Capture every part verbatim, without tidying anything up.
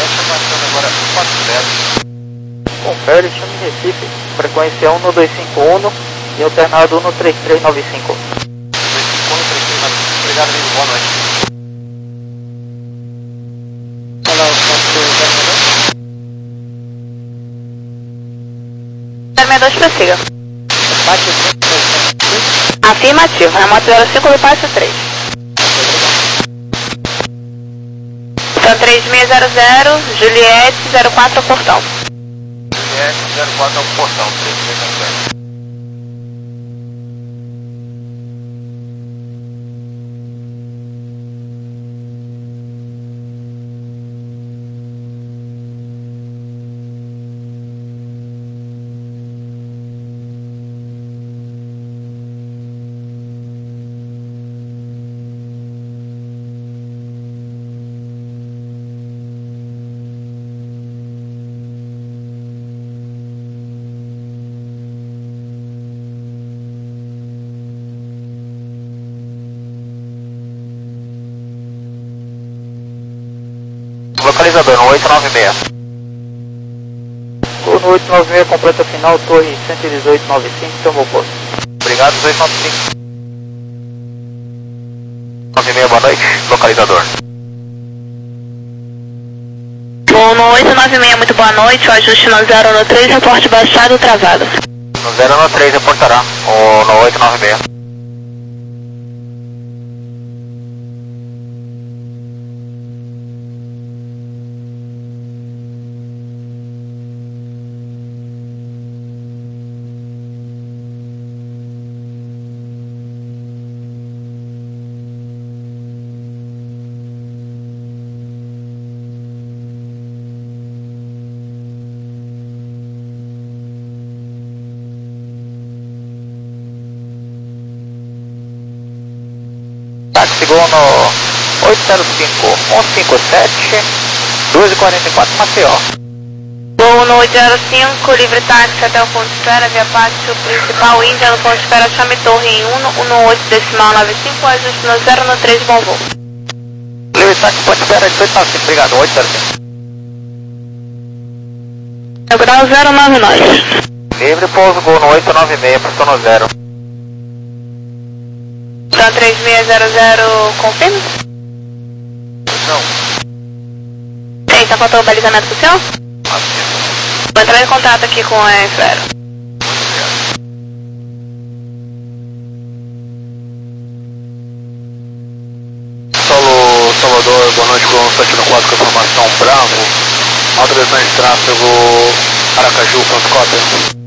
Noroeste, abaixando agora quatro zero. Confere, chame Recife, frequência um dois cinco um e alternado um três três nove cinco. dois cinco um, três três nove cinco, obrigado, amigo, boa noite. Olá, o quatro zero dois prossiga. Afirmativo, remoto zero cinco do passo três. Então três seis zero zero, Juliette zero quatro ao portão. Juliette zero quatro ao portão, três seis zero zero. Localizador no oito nove seis. Gol no oito nove seis, completa final, torre cento e dezoito nove cinco, tomou posto. Obrigado, dois nove cinco. nove seis, boa noite, localizador. Gol no oito nove seis, muito boa noite, o ajuste no zero no três, reporte baixado travado. No zero no três, reportará, o no oito nove seis. Táxi Gol no oito zero cinco, um cinco sete, doze quarenta e quatro, Maceió. Gol no oito zero cinco, livre táxi até o ponto de espera, via pátio principal, Índia no ponto de espera, chame torre em um, um no oito decimal nove cinco, ajuste no zero no três, bom voo. Livre táxi, ponto de espera, dezoito nove cinco, obrigado, oito zero cinco. Grau zero nove nove. Livre pouso Gol no oito nove seis, posição no zero. Então três seis zero zero, confirma? Não. Tem, tá faltando o balizamento pro senhor? Assim. Vou entrar em contato aqui com a Esfera. Solo Salvador, boa noite, Gol sete quatro, com informação Bravo. Autorização de tráfego Aracaju, ponto cópia.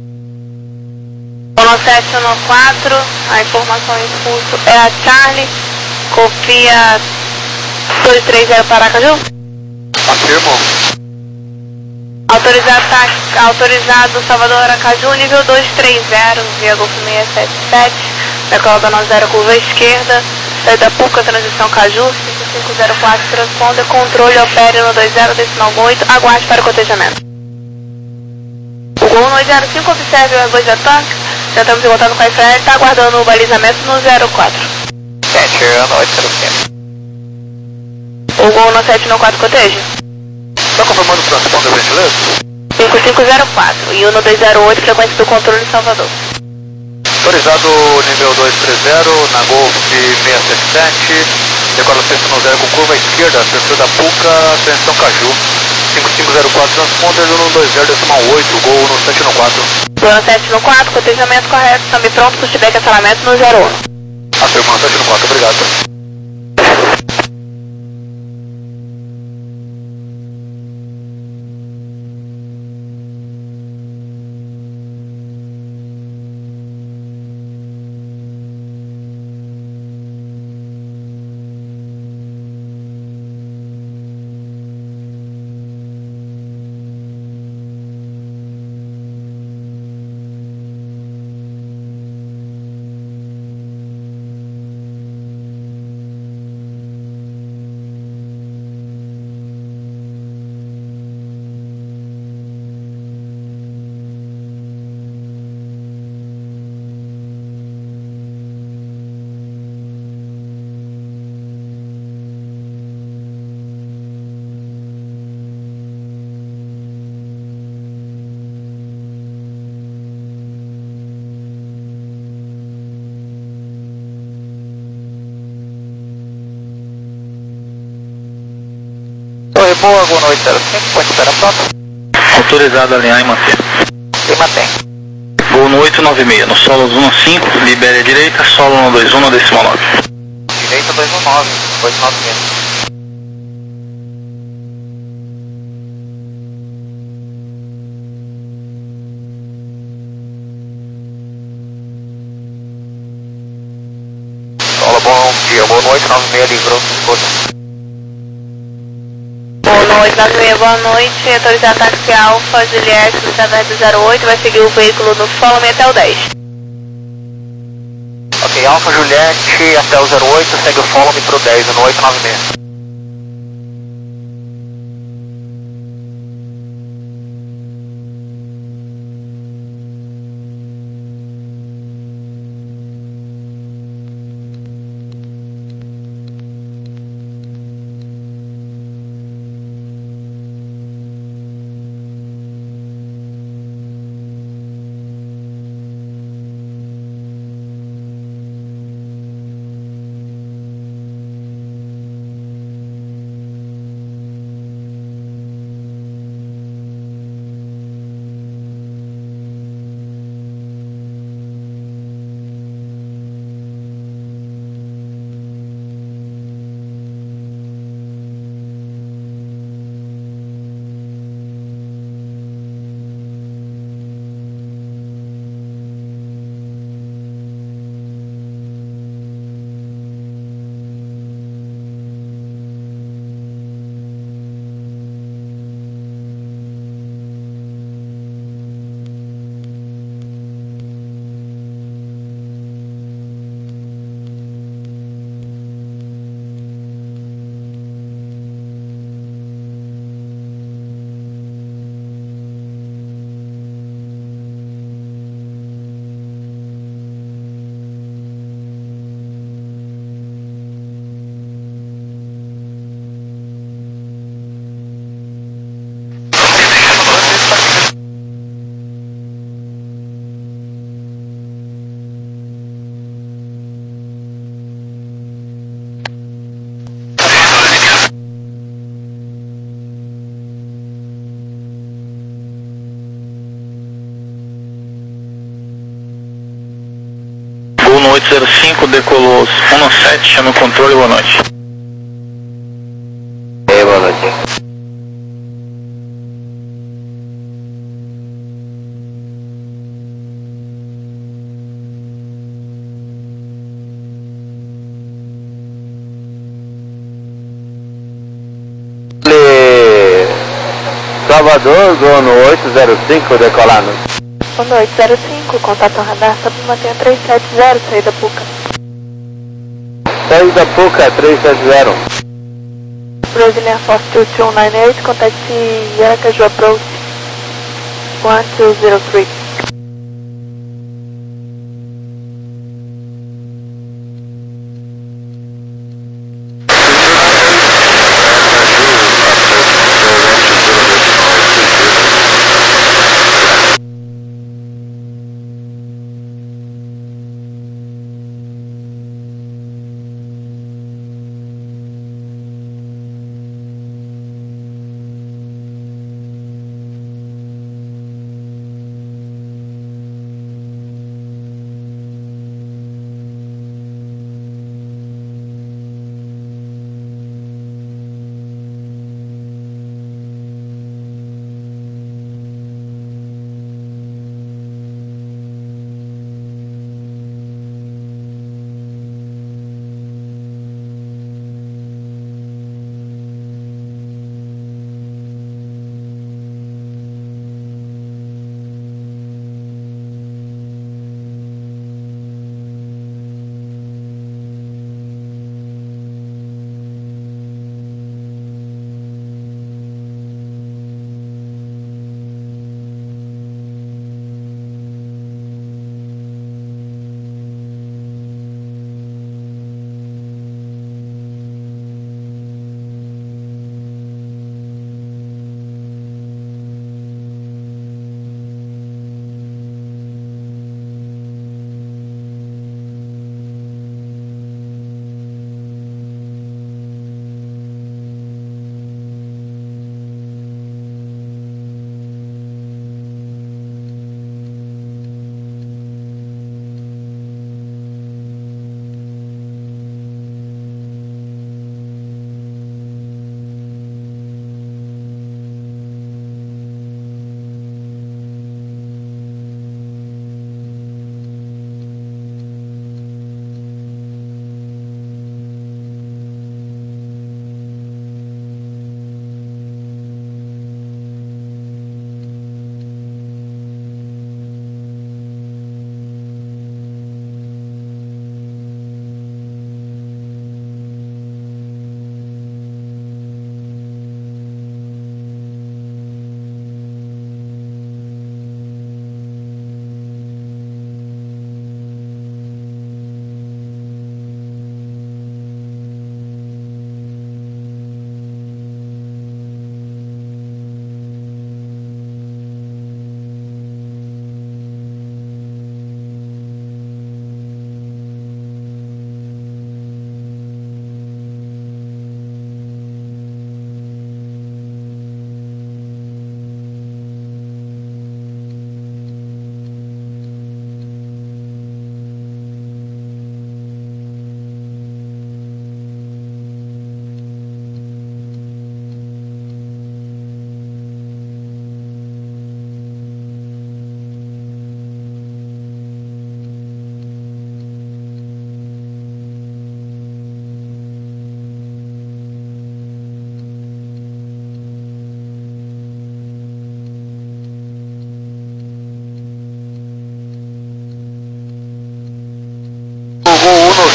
No sete no quatro, a informação em curso é a Charlie, copia dois três zero para Aracaju. Afirmo. Autorizado, tá, autorizado Salvador Aracaju, nível dois três zero, via Golf seis sete sete, decola da nove zero, curva esquerda, saída Puca, transição Caju, cinco cinco zero quatro, transponder, controle, opere no dois zero, decimal oito, aguarde para o cotejamento. O Gol no oito zero cinco, observe o argoz de tanque. Já estamos em contato com a Israel, está aguardando o balizamento no zero quatro. sete no oito zero cinco. O Gol no sete no quatro, coteja. Está confirmando o transponder, gentileza? cinco cinco zero quatro e um no dois zero oito, frequência do controle em Salvador. Autorizado nível dois três zero, na Golf seis sete sete, decola sexta no zero com curva esquerda, sensor da Puca, transição Caju. cinco cinco zero quatro, transponder um dois zero, decimal oito, Gol no sete no quatro. Gol no sete no quatro, cotejamento correto, também pronto para o feedback cancelamento no zero um. Afirmando sete no quatro, obrigado. Oi, boa, Gol oito zero cinco, pode espera pronto. Autorizado a alinhar e manter. E mantém. Gol no oito nove seis, no solo um cinco, libere a direita, solo um dois um no decimal nove. Direita dois um nove, oito nove seis. Olá, bom dia, Gol no oito nove seis, livrou, escuta. Gol no oito nove seis, boa noite, autorizado táxi Alfa, Juliette, no sete zero oito, vai seguir o veículo no follow-me até o dez. Ok, Alfa Juliette até o zero oito, segue o follow-me pro dez no oito nove seis. No oito zero cinco, decolou um sete, chama o controle, boa noite. Ei, boa noite. Salvador, Gol no oito zero cinco, decolando. Gol no oito zero cinco, contato radar, sobe mantenha três sete zero, saída Puca. Saída Puca, três sete zero. Brazilian Force two two nine eight, contact Aracaju approach one two zero three.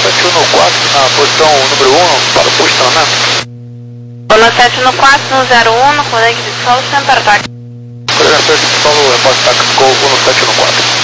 sete um quatro na posição número um para o posicionamento. Zona sete um quatro no zero um, comandante de solo, Center Taxi. Coordenação de solo, reporte táxi Gol no sete um quatro.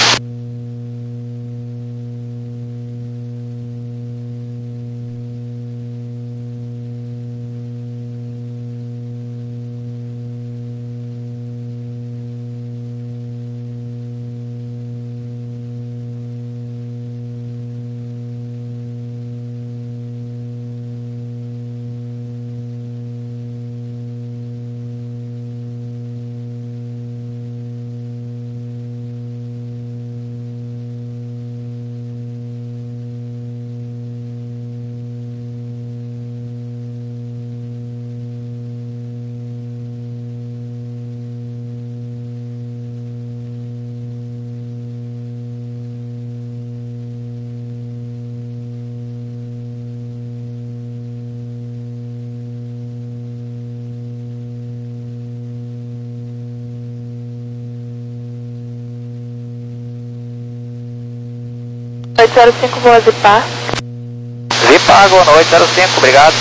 oito zero cinco, boa Zipar. Zipar, boa noite, zero cinco, obrigado.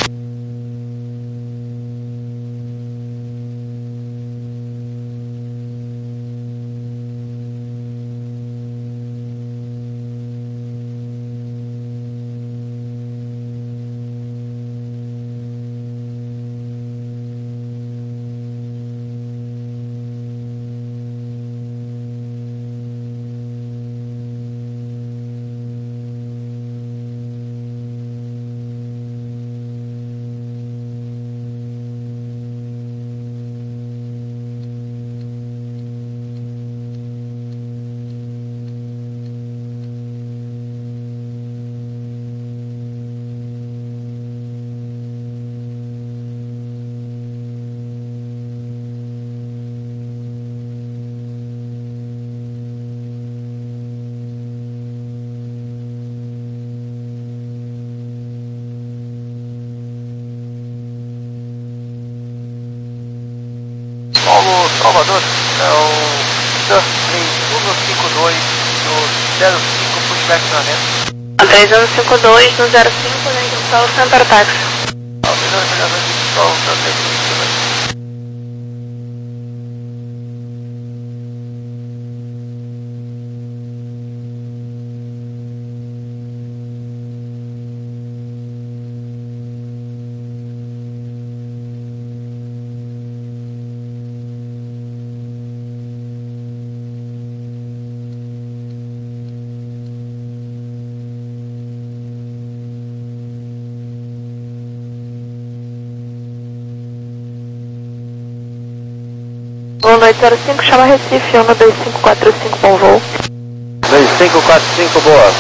Paulo Salvador, é o três um cinco dois no zero cinco, pushback treinamento. três um cinco dois no zero cinco, comandante de solo, Center Taxi. Autorizando a pegador de sol, também. Boa noite, zero cinco, chama Recife, um dois cinco quatro cinco, bom voo. dois cinco quatro cinco, boa.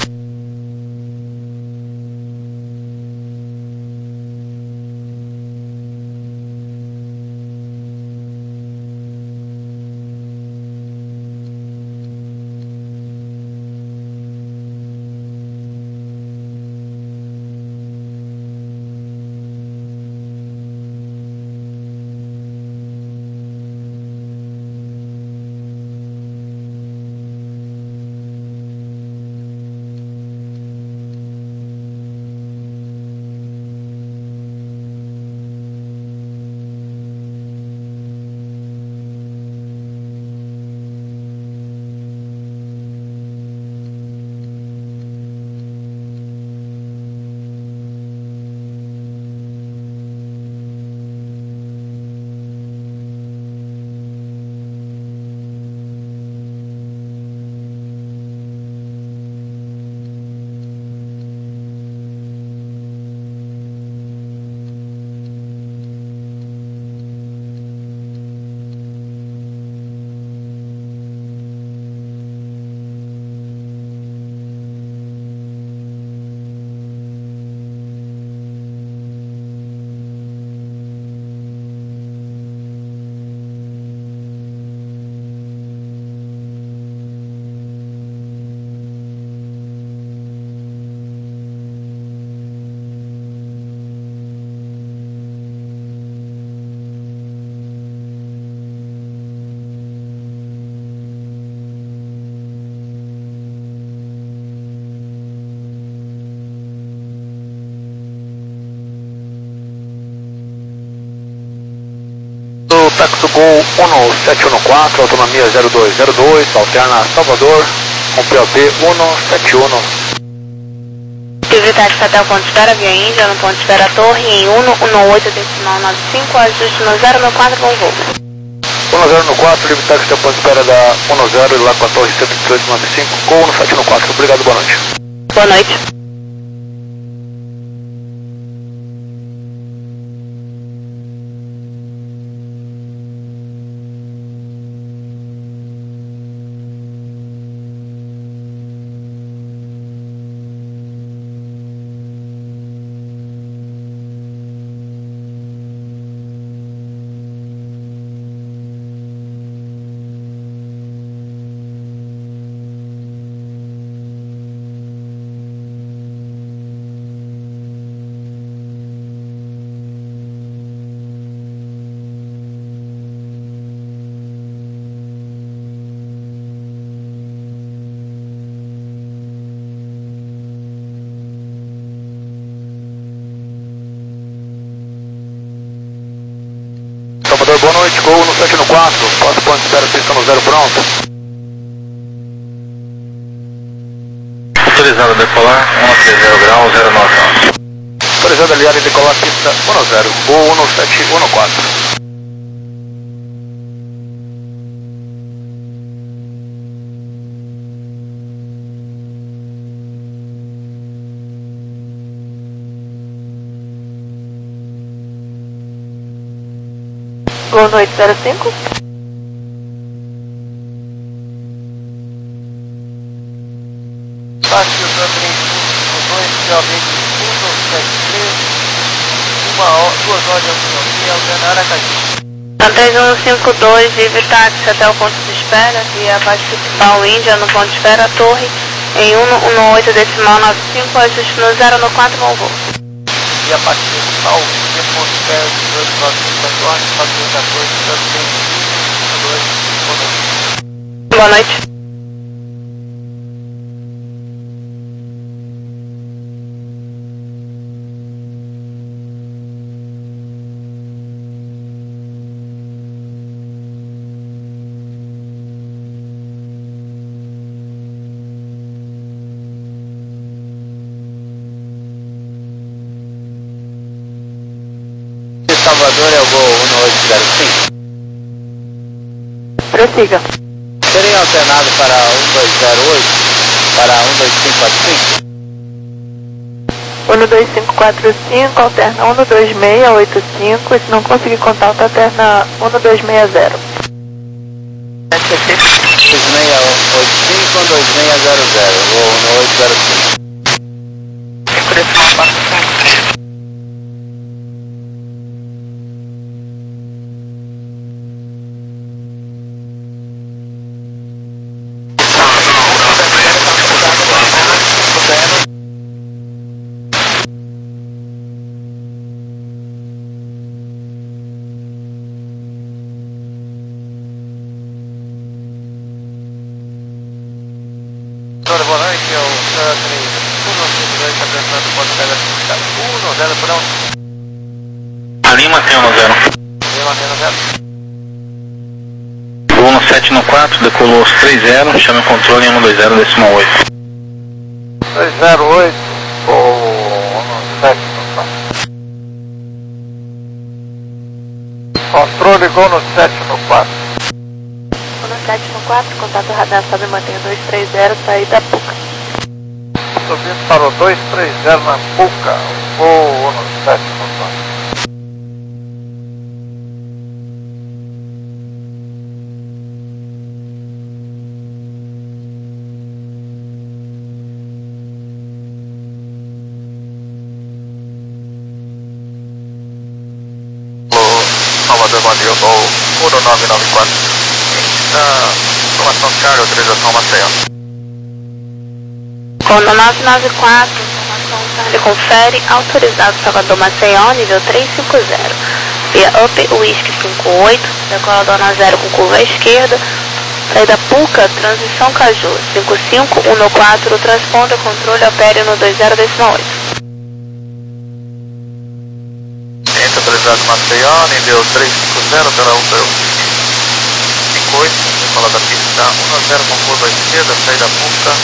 táxi Gol um sete um quatro, autonomia zero dois zero dois, alterna Salvador, com P O B um sete um. Atividade Fatal ponto de espera, via Índia, no ponto de espera Torre, em um um oito decimal nove cinco, ajuste no zero no quatro, bom voo. um zero no quatro, livre táxi até o ponto de espera da um zero, lá com a Torre cento e vinte e oito nove cinco, Gol um sete um quatro, obrigado, boa noite. Boa noite. Salvador, boa noite, Gol um sete um quatro, quatro ponto de espera, pista no zero pronto. Autorizado a decolar, um trinta grau, zero nove nove. Autorizado a aliar e decolar pista um zero, Gol um sete um quatro. Boa noite, zero cinco. Táxi Andrei dois, P O B um sete três, uma hora, duas horas de autonomia, alternar Aracaju. Andrés um cinco dois, livre táxi até o ponto de espera, via base principal Índia, no ponto de espera Torre, em um um oito decimal nove cinco, ajuste no zero no quatro, bom voo. E a partir do tal, via ponto de espera dezoito nove cinco, quatro quatorze, dois, Boa noite. Salvador é o Gol um oito zero cinco. Prossiga. Serei alternado para um dois zero oito, para um dois cinco quatro cinco. um dois cinco quatro cinco, alterna um dois seis oito cinco, e se não conseguir contato, alterna um dois seis zero. dois seis oito cinco, um dois seis zero zero, Gol um oito zero cinco. Boa noite, é o senhor Andrei um cinco dois, está apresentando o ponto de espera um zero pronto. A Lima tem um zero. Lima tem um zero. Gol um sete um quatro, decolou os três zero, chama o controle em um dois zero decimal oito. dois zero oito, ou um sete um quatro. Controle Gol no sete um quatro. sete um quatro, contato radar sobe mantenha dois três zero, saída Puca. Subindo para o dois três zero na Puca, Gol no sete um quatro. Salvador, bom dia, Gol um nove nove quatro. Informação de carga, autorização Maceió. Conda nove nove quatro, informação carga confere, autorizado Salvador Maceió, nível trezentos e cinquenta. Via Up Whisky cinco oito, decolador na zero com curva à esquerda, saída Puca, transição Caju, cinco cinco um quatro, transponder, controle, opere no dois zero decimal oito. Ciência autorizado Maceió, nível trezentos e cinquenta. zero pela U T U cinco oito, decola da pista um a zero com curva à esquerda, saída PUCA.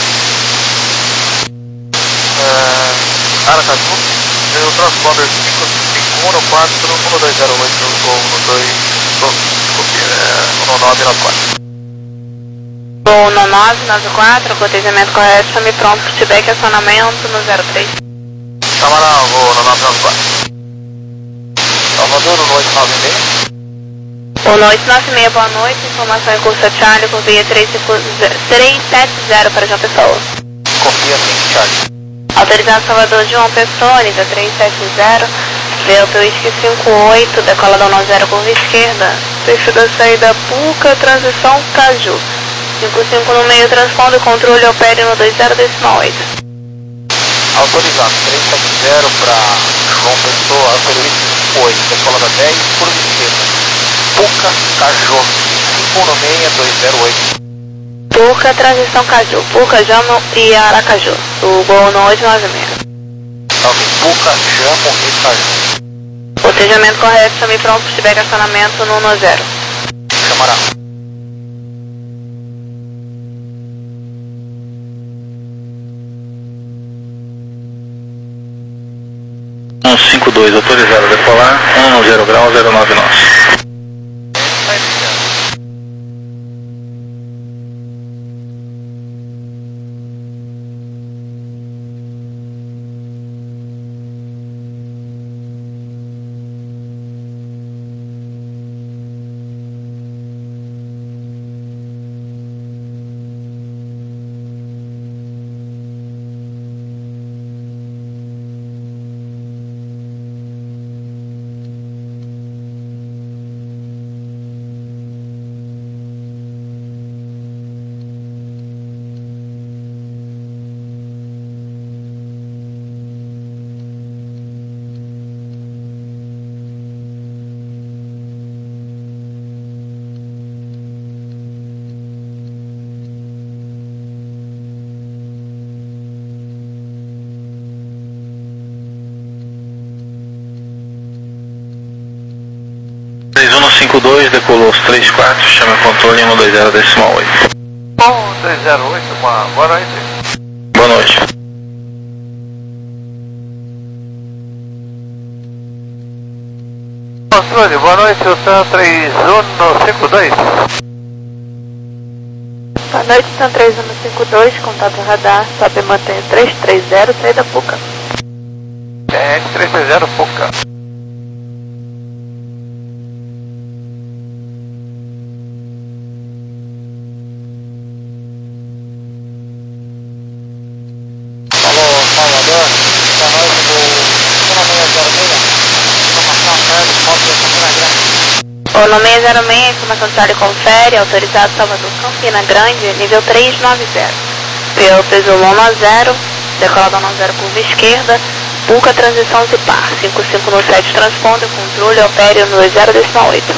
Uh, Aracaju, o transponder cinco cinco um quatro um dois zero oito ou um dois, desculpe, um nove nove quatro. Voo no nove nove quatro, cotejamento correto, chame pronto, feedback acionamento no zero três. Camarão, voo no nove nove quatro. Salvador, no oito nove seis. O no oito nove seis, boa noite, informação em curso Charlie, confia três sete zero para João Pessoa. Confia cinco Charlie. Autorizado Salvador João Pessoa, Lisa três sete zero, Delta Whisky cinco oito, decola da nove zero, curva esquerda, fecho da saída PUCA, transição Caju. cinco cinco no meio, transponder, controle, opere no dois zero decimal oito. Autorizado, três sete zero para João Pessoa, Alter Whisky cinco oito, decola da dez, curva esquerda, PUCA, Caju, cinco um no meio, dois zero oito. PUCA, transição Caju, PUCA, Jamo e Aracaju, o gol no oito nove seis. Ok, PUCA, Jamo e Caju. Cotejamento correto, chame pronto, feedback acionamento no um zero. Chamará. um cinco dois, autorizado a decolar, um zero grau, zero nove nós. três um cinco dois, decolou os três quatro, chama controle um dois zero decimal oito. um dois zero oito, uma boa noite. Boa noite. Controle, boa noite, eu sou três um cinco dois. Boa noite, são três um cinco dois, contato radar, sobe e mantém três três zero, saída PUCA. É, três três zero, PUCA. Salvador, boa noite, do um seis zero seis, informação Charlie, moto de Campina Grande. O no seis zero seis, informação Charlie confere, autorizado Salvador Campina Grande, nível três nove zero. P O peso Loma zero, decola da nove zero, curva esquerda, PUCA, transição Zipar, cinco cinco no sete, transponder, controle, opere no dois zero decimal oito.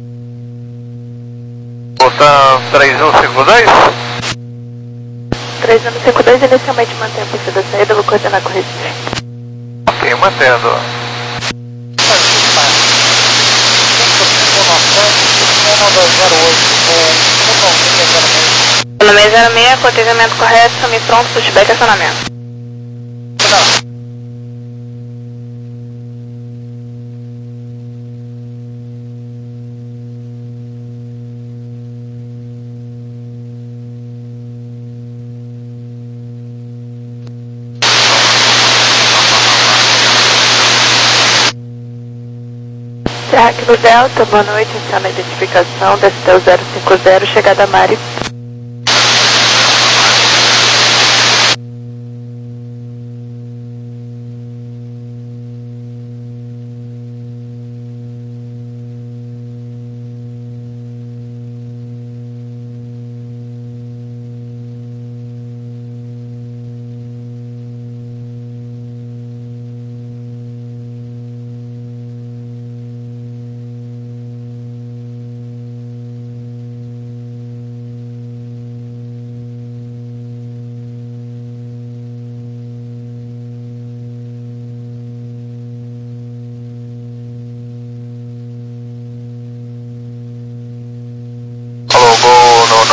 Botão três um cinco dois. três um cinco dois, inicialmente mantém a pista da saída, vou coordenar com o Recife. Ok, mantendo. O no seis zero seis, cotejamento correto, chame pronto, pushback acionamento. Serra aqui no Delta, boa noite, está na identificação, D S T zero cinco zero, chegada a Mari.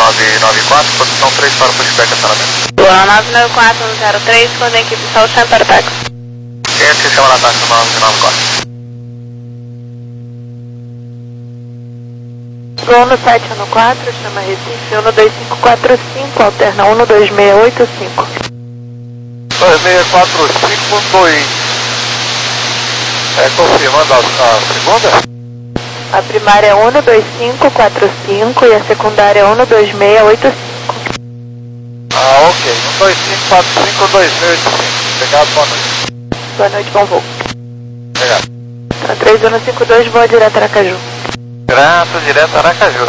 nove nove quatro, posição três para o pushback acionamento. Lua nove nove quatro um zero três, com a equipe South Center Taxi. Quem é que chama na taxa nove nove quatro? Uno sete um quatro, chama Recife, um dois cinco quatro cinco, alterna um dois seis oito cinco. dois seis quatro cinco dois. É, confirmando a, a segunda? A primária é um dois cinco quatro cinco e a secundária é um dois seis oito cinco. Ah, ok. um dois cinco quatro cinco dois seis oito cinco. Obrigado, boa noite. Boa noite, bom voo. Obrigado. Tá três um cinco dois, voa direto a Aracaju. Grato, direto a Aracaju.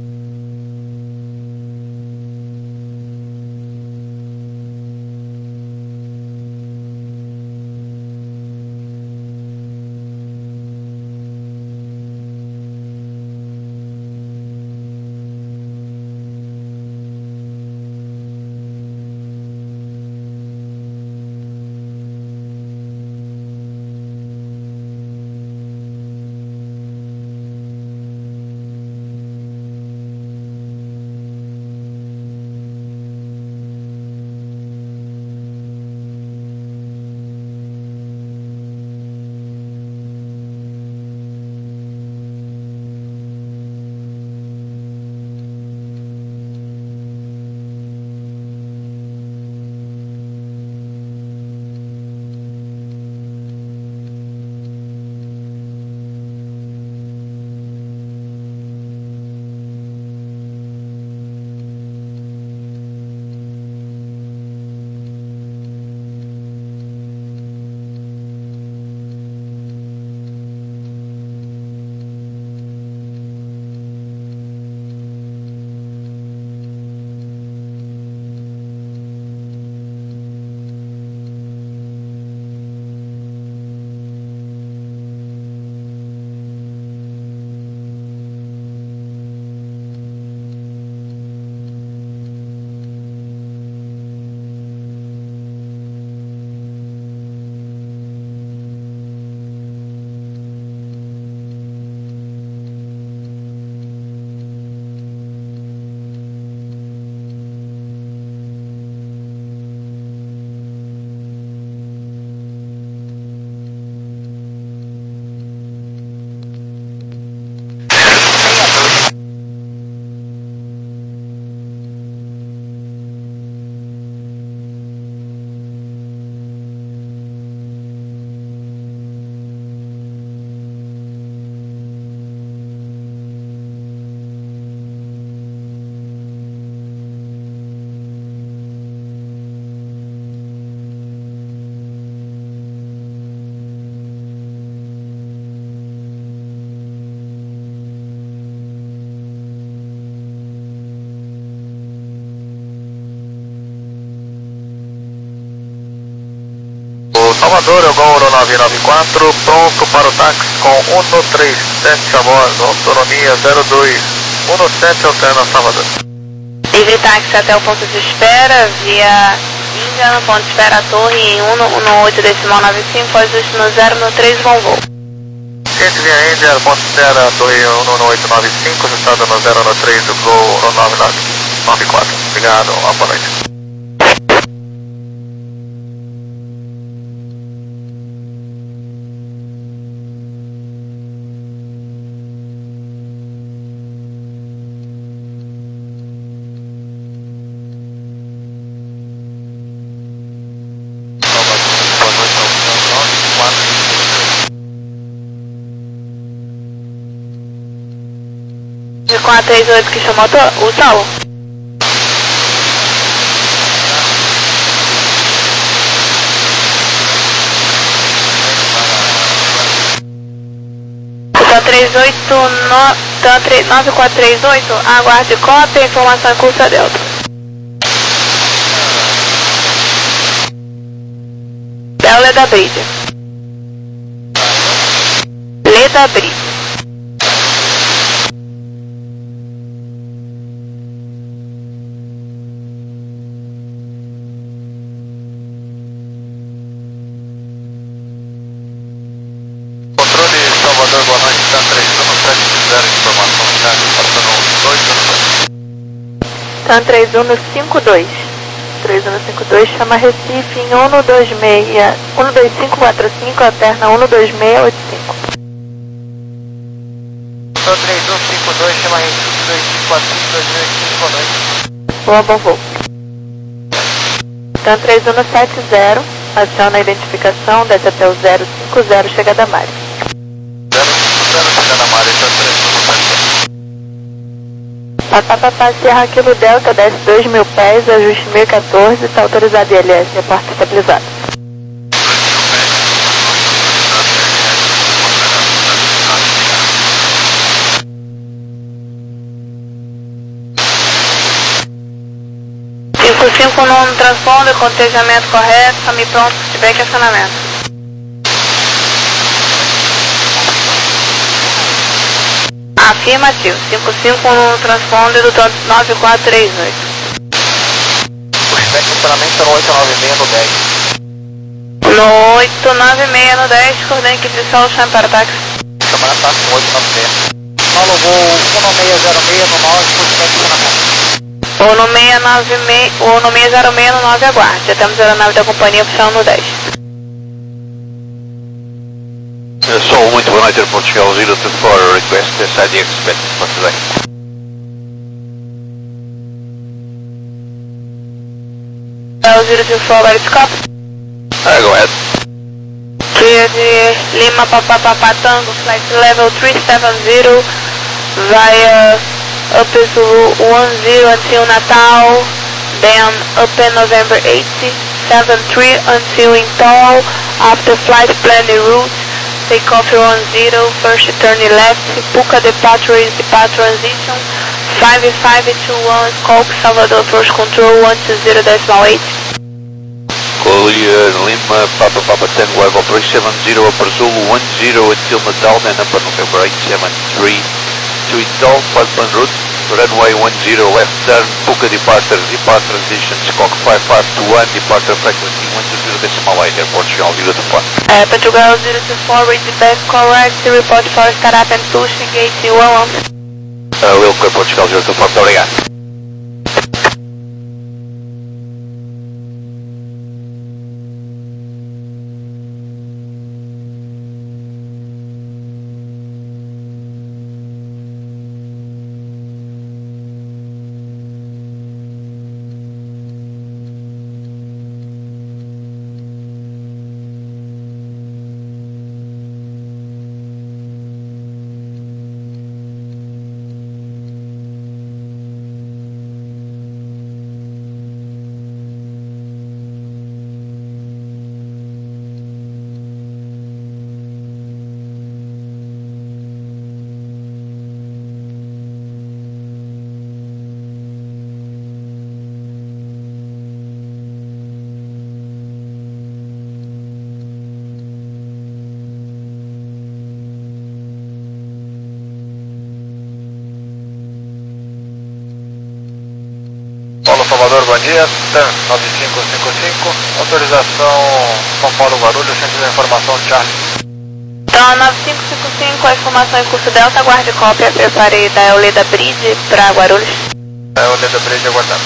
Salvador, eu Gol nove nove quatro, pronto para o táxi com um três sete a bordo, autonomia zero dois um sete, alterna Salvador. Livre táxi até o ponto de espera, via Índia, no ponto de espera a torre em um um oito decimal nove cinco, ajuste no zero no três, bom voo. Gente via Índia, ponto de espera a torre um um oito nove cinco, ajustado no zero no três do Gol nove nove quatro. Obrigado, uma boa noite. Com a três oito que chamou o Saulo. Então três oito nove quatro três oito, aguarde cópia, informação em curso Delta. Bela da Bride. Leda Bride. Salvador, boa noite, está três um sete zero, informação já, passando dois anos. Tan três um no cinco dois. três um no cinco dois, chama Recife em um no dois seis, um no dois cinco quatro cinco, alterna um no dois seis oito cinco. Tan três um cinco dois, chama Recife dois cinco quatro cinco, dois seis oito cinco, boa noite. Boa, bom voo. Tan três um no sete zero, aciona a identificação, desce até o zero cinco zero, chegada Mari. zero cinco zero, chegada Mari, Tan três um no sete zero. Papapá, Sierra Kilo Delta, desce dois mil pés, ajuste mil e quatorze, está autorizado I L S, reporte estabilizado. cinco cinco no transponder, contejamento correto, caminho pronto, feedback e acionamento. Afirmativo, cinco cinco no transponder do nove quatro três oito. Pushback funcionamento no oito nove seis no dez. No oito nove seis no dez, coordene equipe de solução para táxi. Chamada táxi no oito nove seis. Paulo, voo um seis zero seis no nove, pushback funcionamento. Ou no seis nove seis, ou no seis zero seis no nove, aguarde. Já temos a aeronave da companhia funcionando no dez. Sol, muito boa noite, Portugal zero two four, request S I D expect for today. zero two four, let's copy. Uh, go ahead. Clear de Lima Papa Papa Tango, flight level three seven zero, via up Zulu one zero until Natal, then up in November eighth, seven three until Intol, after flight planning route. Take off one zero, first turn left, Puca departure is departure transition, five five two one, Skulk Salvador approach control one two zero decimal eight. Clear Lima, Papa Papa Tango, level three seven zero, upper Zulu one zero until Natal, then upper November eight seven three to Intol, flight plan route, runway one zero, left turn, Puca departure, depart transition, Skulk five five two one, departure frequency one two zero decimal eight, airport Portugal zero two four. Uh, Portugal zero two four, read the back correct, report for startup and push, gate one one. Uh, will clear Portugal zero two four, muito obrigado. Paulo Salvador, bom dia, Tan nove cinco cinco cinco, autorização São Paulo Guarulhos, centro de informação Charlie. Então, nove cinco cinco cinco, a informação em curso Delta, aguarde cópia, preparei da Euleda Bridge para Guarulhos. É o Leda Bridge aguardando.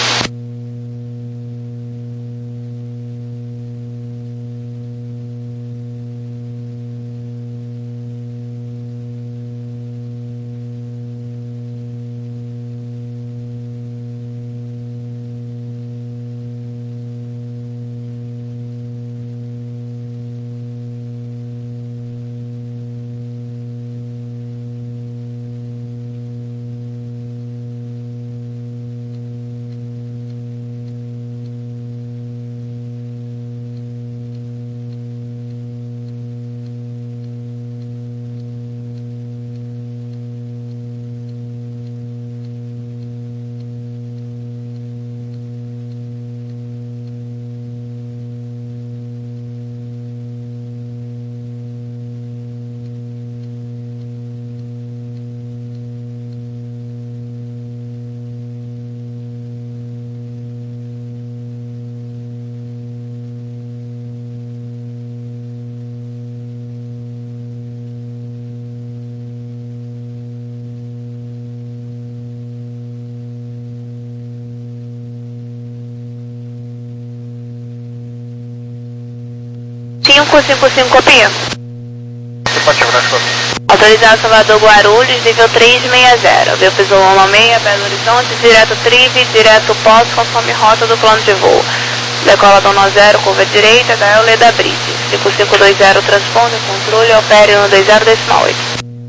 cinco cinco cinco, copia. Afirmativo, na escola. Autorizado Salvador Guarulhos, nível três seis zero. Viu piso um seis, Belo Horizonte, direto Trive, direto Poço, conforme rota do plano de voo. Decola do um zero, curva direita, da Euleda Bridge. cinco cinco dois zero, transponder, controle, opere um dois zero, decimal oito.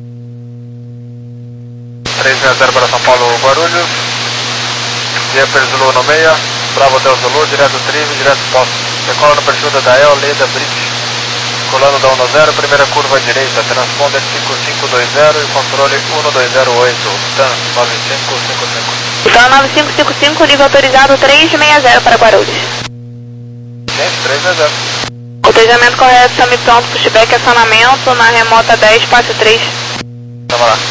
três seis zero para São Paulo, Guarulhos. Via Perzulu no meia, Bravo Del Zulu, direto Trive, direto Poço. Decola no perfil da Euleda Bridge. Colando da um zero, primeira curva direita, transponder cinco cinco dois zero e controle um dois zero oito, T A N nove cinco cinco cinco. Então nove cinco cinco cinco, nível autorizado três seis zero para Guarulhos. Gente, três seis zero. Cotejamento correto, chame pronto, pushback, acionamento na remota dez, passe três. Vamos lá.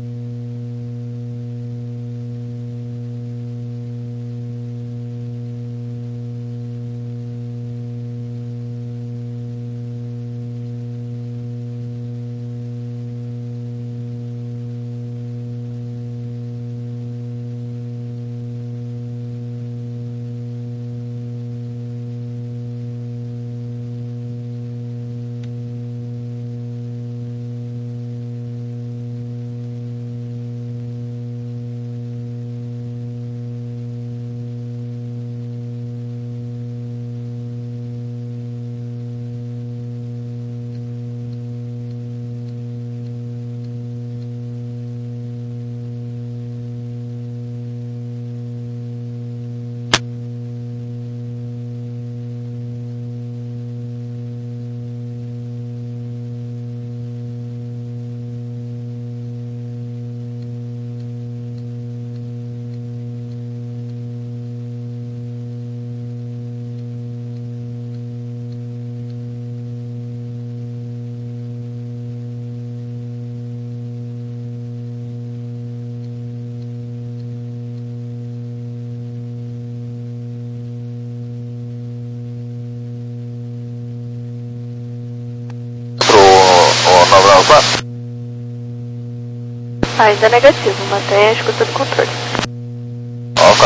Ainda negativo, mantenha a escuta do controle. Ok.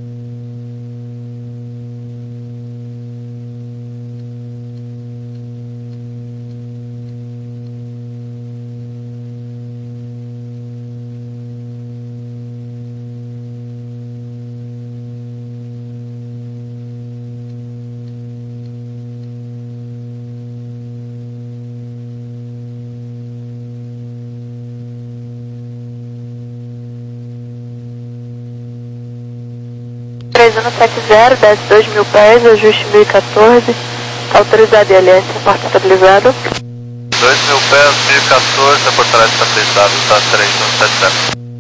três um sete zero, desce dois mil pés, ajuste mil e quatorze. Está autorizado I L S, porta estabilizada. dois mil pés, mil e quatorze, a portaria estabilizada, tá três um sete zero.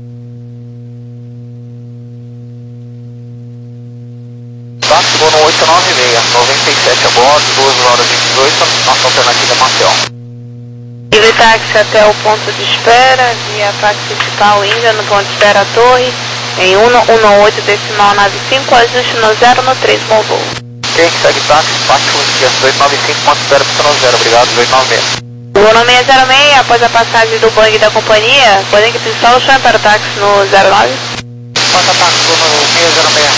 Tá, chegou no oito nove seis, noventa e sete a bordo, duas horas e vinte e dois, nossa alternativa Maceió. Livre táxi até o ponto de espera, via táxi principal Índia no ponto de espera Torre, em um um oito decimal nove cinco, ajuste no zero no três, bom voo. Quem que segue táxi, Pátio Indias dois nove cinco ponto zero zero, obrigado, dois nove seis. Voo no seis zero seis, após a passagem do bang da companhia, podem que principal chame para o táxi no zero nove. Passa táxi, vou no seis zero seis.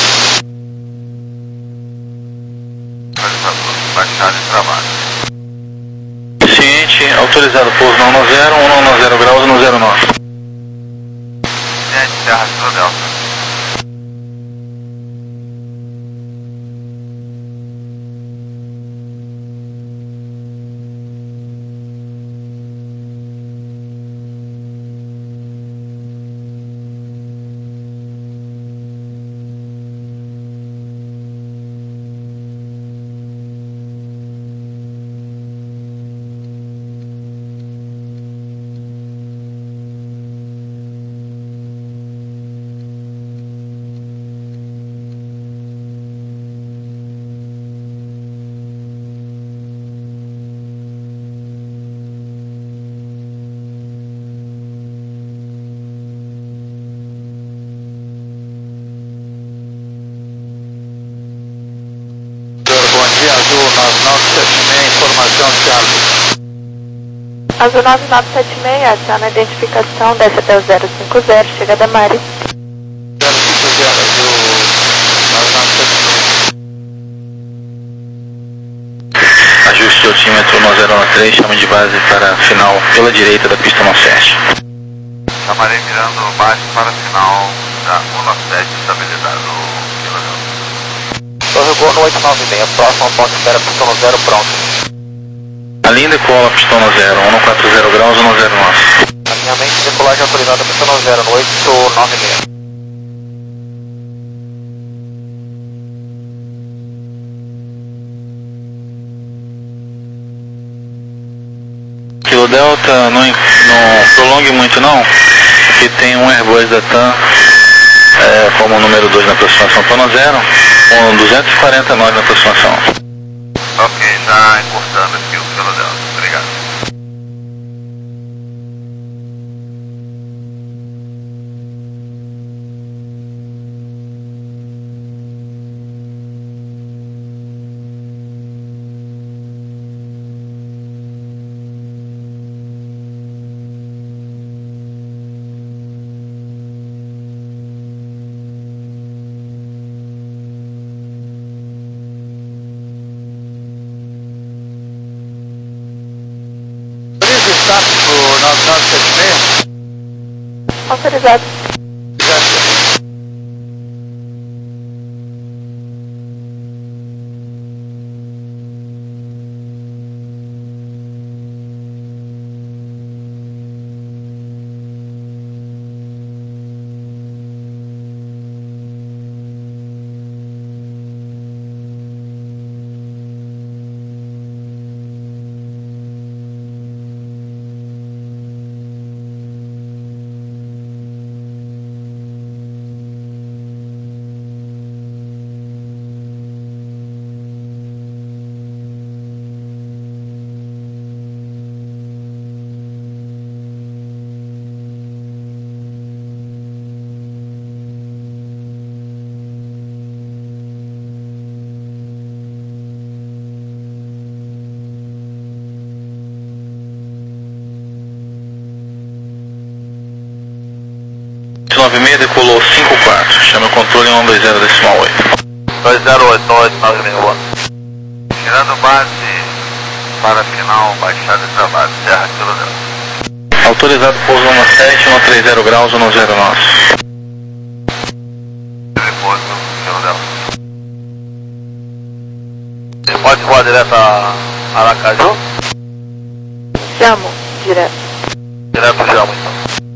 Baixada e trabalho. Ciente, autorizado pouso no um zero, um zero graus no zero nove. Gente, Terra Sul Delta. Azul nove nove sete seis, informação de Charlie. Azul nove nove sete seis, aciona a identificação, desce até o zero cinco zero, chega da Mari. zero cinco zero, Azul nove nove sete seis. Ajuste do altímetro três, chama de base para final pela direita da pista nove sete. Chamarei mirando baixo para final da um nove sete, estabilizado. Torre Gol no oito nove seis, próximo ao ponto espera pistão no zero, pronto. Alinha e decola pistão no zero, um quatro zero graus, um zero nove. Alinhamento de decolagem autorizada pistão no zero, no oito nove seis. Kilo Delta, não, não prolongue muito não, porque tem um Airbus da TAM é, como número dois na aproximação para zero, com duzentos e quarenta nós na aproximação. Ok, já encurtando aqui o Kilo Delta, obrigado. Status pro nove nove sete seis. Autorizado. nove seis decolou cinco quatro, chama o controle um dois zero decimal oito. dois zero oito oito nove seis um. Tirando base para final, baixada de trabalho, Serra Kilo Delta. Autorizado pouso um sete, um três zero graus, um zero nove. Repouso Kilo Delta. Você pode voar direto a Aracaju? Chamo, direto. Direto Jamo então.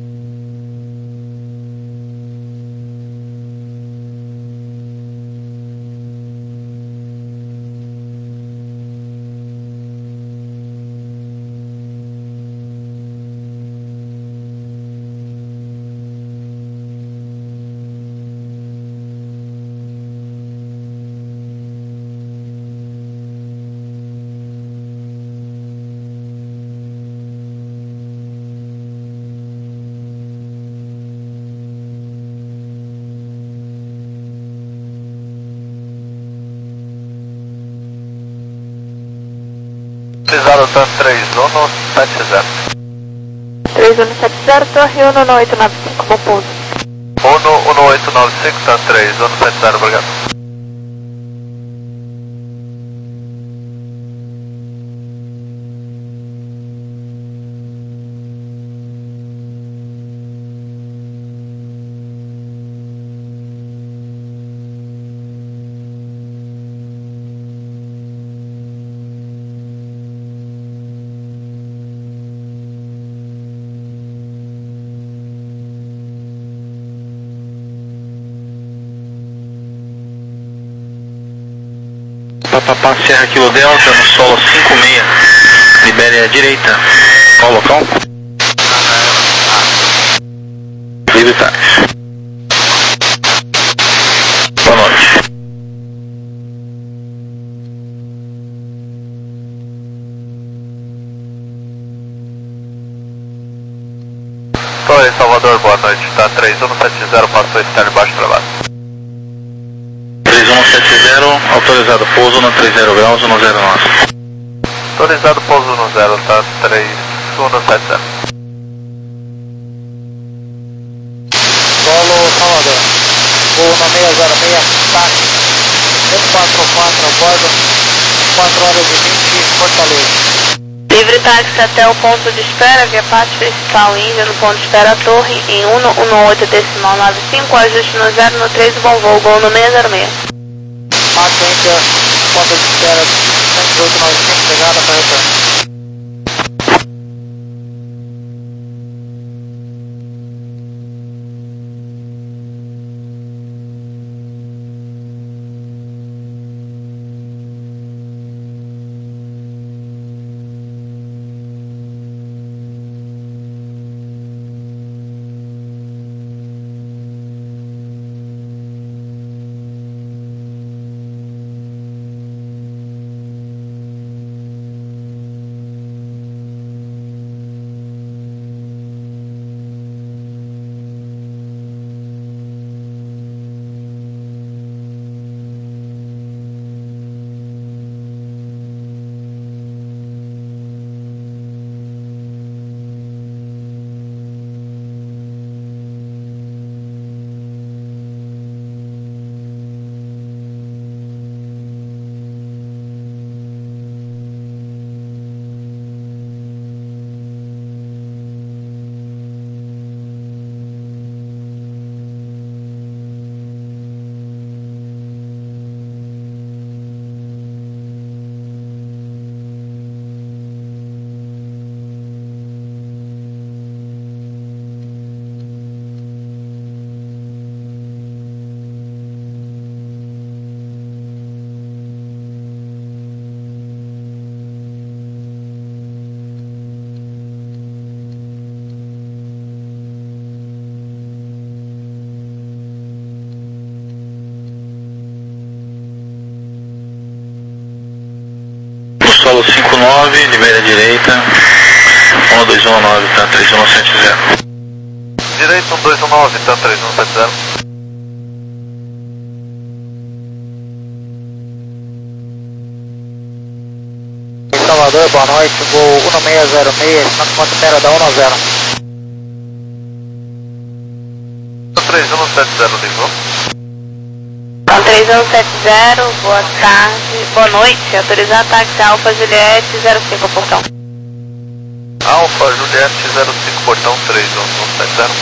Autorizado TAM três um sete zero. três um sete zero, torre um no oito nove cinco, bom pouso. um no oito nove cinco, TAM três um sete zero, obrigado. Papapá Serra Kilo Delta no solo cinco seis, libere a direita. Qual o local? Livre táxi. Boa noite. Torre Salvador, boa noite. Tá três um sete zero, passou externo embaixo para baixo. três um sete zero, autorizado pouso no três zero graus, no zero nove. Autorizado pouso no zero, tá três um sete zero. Solo Salvador. Voo na seis zero seis, táxi. um quatro quatro a bordo. quatro horas e vinte, Fortaleza. Livre táxi até o ponto de espera, via parte principal Índia, no ponto de espera Torre, em cento e dezenove decimal noventa e cinco, ajuste no zero no três, bom voo, gol no seis zero seis. Mate Índia, ponto de espera cento e oito noventa e cinco, obrigado, para retorno. Solo cinco nove, libera a direita, um dois um nove, tá três um sete zero. Direita um dois um nove, tá três um sete zero. Em Salvador, boa noite, voo um seis zero seis, na ponto de espera da um zero. três um sete zero, ligou. três um sete zero, boa tarde, boa noite, autorizar táxi Alfa Juliette zero cinco, portão. Alfa Juliette zero cinco, portão três um sete zero.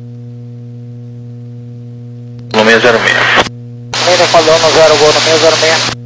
No seis zero seis. Meia falou um zero, gol no seis zero seis.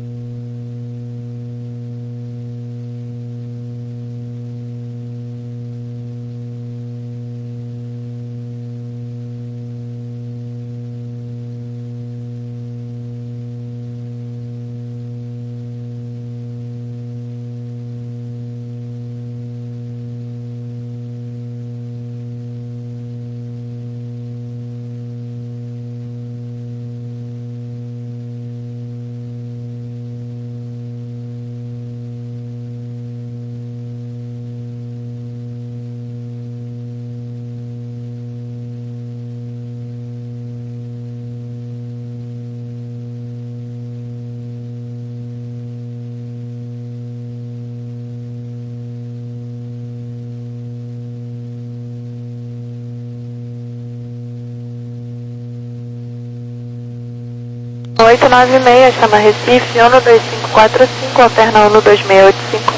oito nove seis, chama Recife, um dois cinco quatro cinco, alterna um dois seis oito cinco.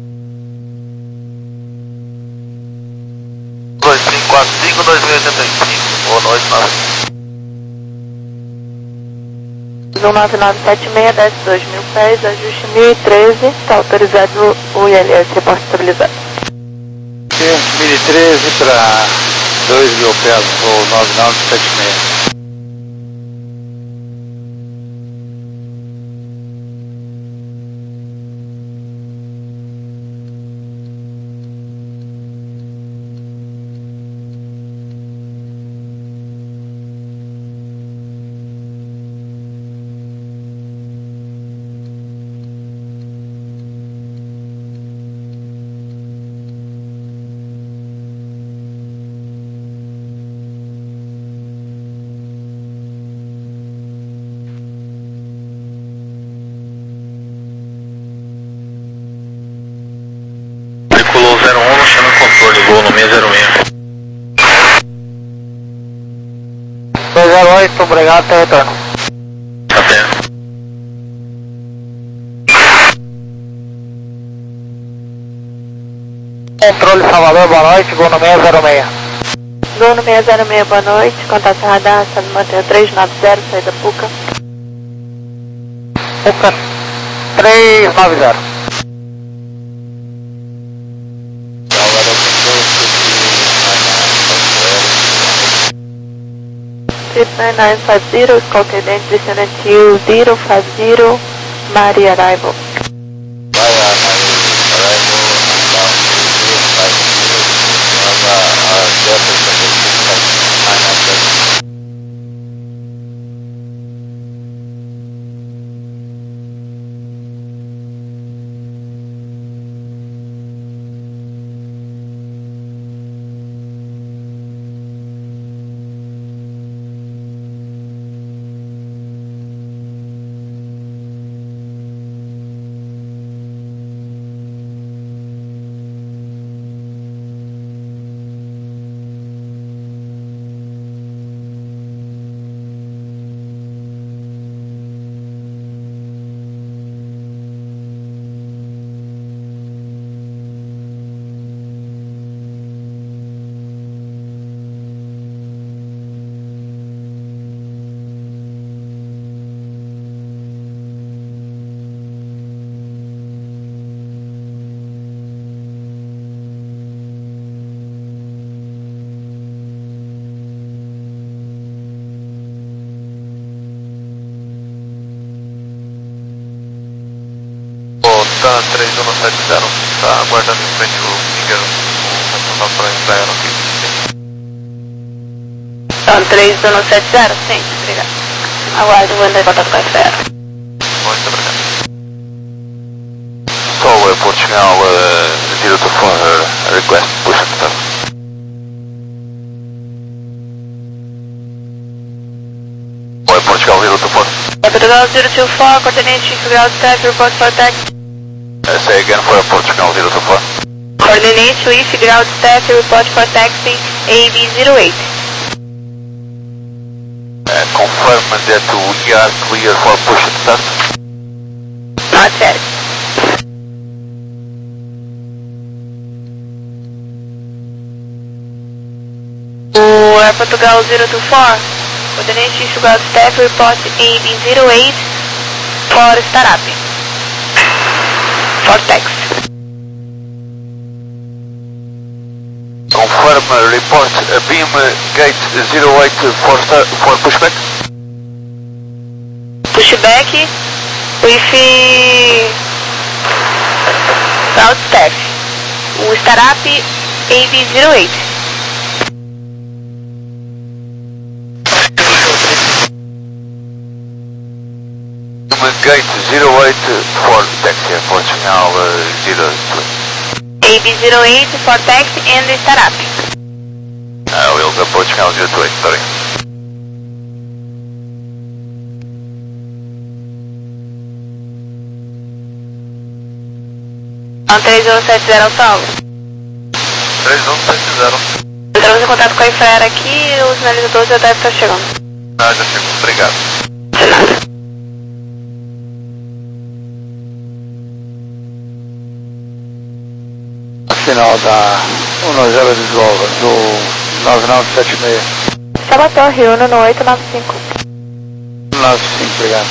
dois cinco quatro cinco, dois mil e oitenta e cinco, boa noite, nove. um nove nove sete seis, desce dois mil pés, ajuste mil e treze, está autorizado o I L S, reporte estabilizado. mil e treze para dois mil pés, ou nove nove sete seis. zero um, mexendo no controle, voo no seis zero seis. dois zero oito, obrigado, até retorno. Até. controle Salvador, boa noite, gol no seis zero seis. Gol no seis zero seis, boa noite. Contato radar, sabe manter três nove zero, saída Puca. Puca três nove zero. Trip nine nine five zero, Scout descendant U zero five zero, Mari arrival. TAN três um sete zero, está aguardando em frente o Miguel, o responsável pela Embraer aqui. TAN três um sete zero, sim, obrigado. Aguardo, vou entrar em contato com a esfera. Muito obrigado. So, uh, Portugal uh, zero two four, uh, request push and start. Oi, Portugal zero two four. É Portugal zero two four, coordinate six ground staff, report for taxi. Uh, say again for Portugal zero two four. Coordinate with ground staff, report for taxi A B zero eight. Uh, confirm that we are clear for push and start. Not yet. O Air Portugal zero two four, coordinate with ground staff, report A B zero eight for startup. For taxi. Confirm uh, report uh, beam uh, gate zero eight for, start, for pushback. Pushback with ground staff. O startup A B zero eight. Gate zero eight for taxi, Portugal uh, zero two. A B zero eight for taxi and startup. Uh, we'll go Portugal zero two eight, sorry. três um sete zero, salve. três um sete zero. Entramos em contato com a Infraero aqui, o sinalizador já deve estar chegando. Ah, já chegou, obrigado. De nada. Final da um zero de Golva, do nove nove sete seis. Salvador, Rio Uno no oito nove cinco. nove cinco, obrigado.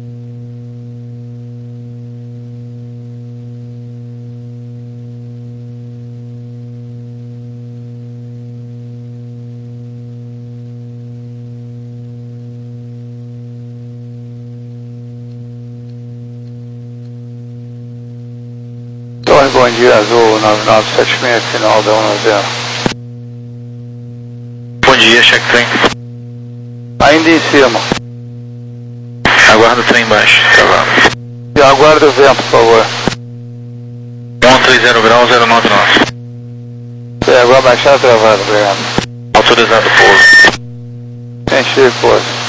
Torre Bom Dia Azul nove nove sete seis, final da um zero. Bom dia, check trem. Ainda em cima. Aguarda o trem embaixo, travado. E aguarda o vento, por favor. um três zero graus, zero nove nove. E agora baixar travado, obrigado. Autorizado pouso. Encher pouso.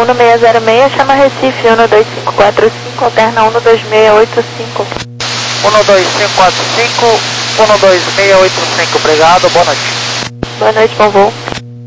um seis zero seis, chama Recife, um dois cinco quatro cinco, alterna um dois seis oito cinco. um dois cinco quatro cinco, um dois seis oito cinco, obrigado, boa noite. Boa noite, bom voo.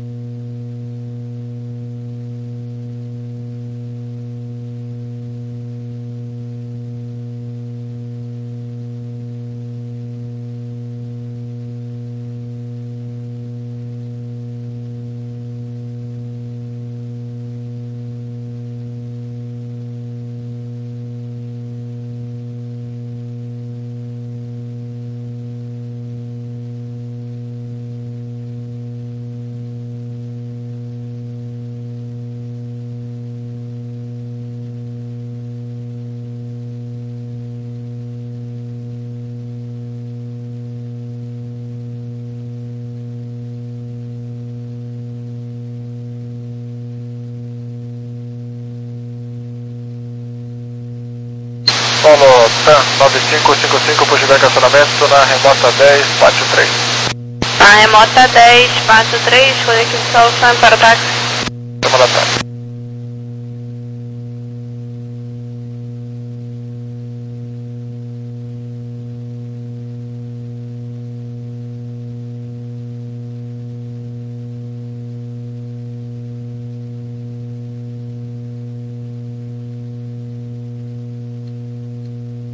Paulo, TAM nove cinco cinco cinco, pushback acionamento na remota dez, pátio três. Na remota dez, pátio três, conexão para o táxi. Toma da tarde.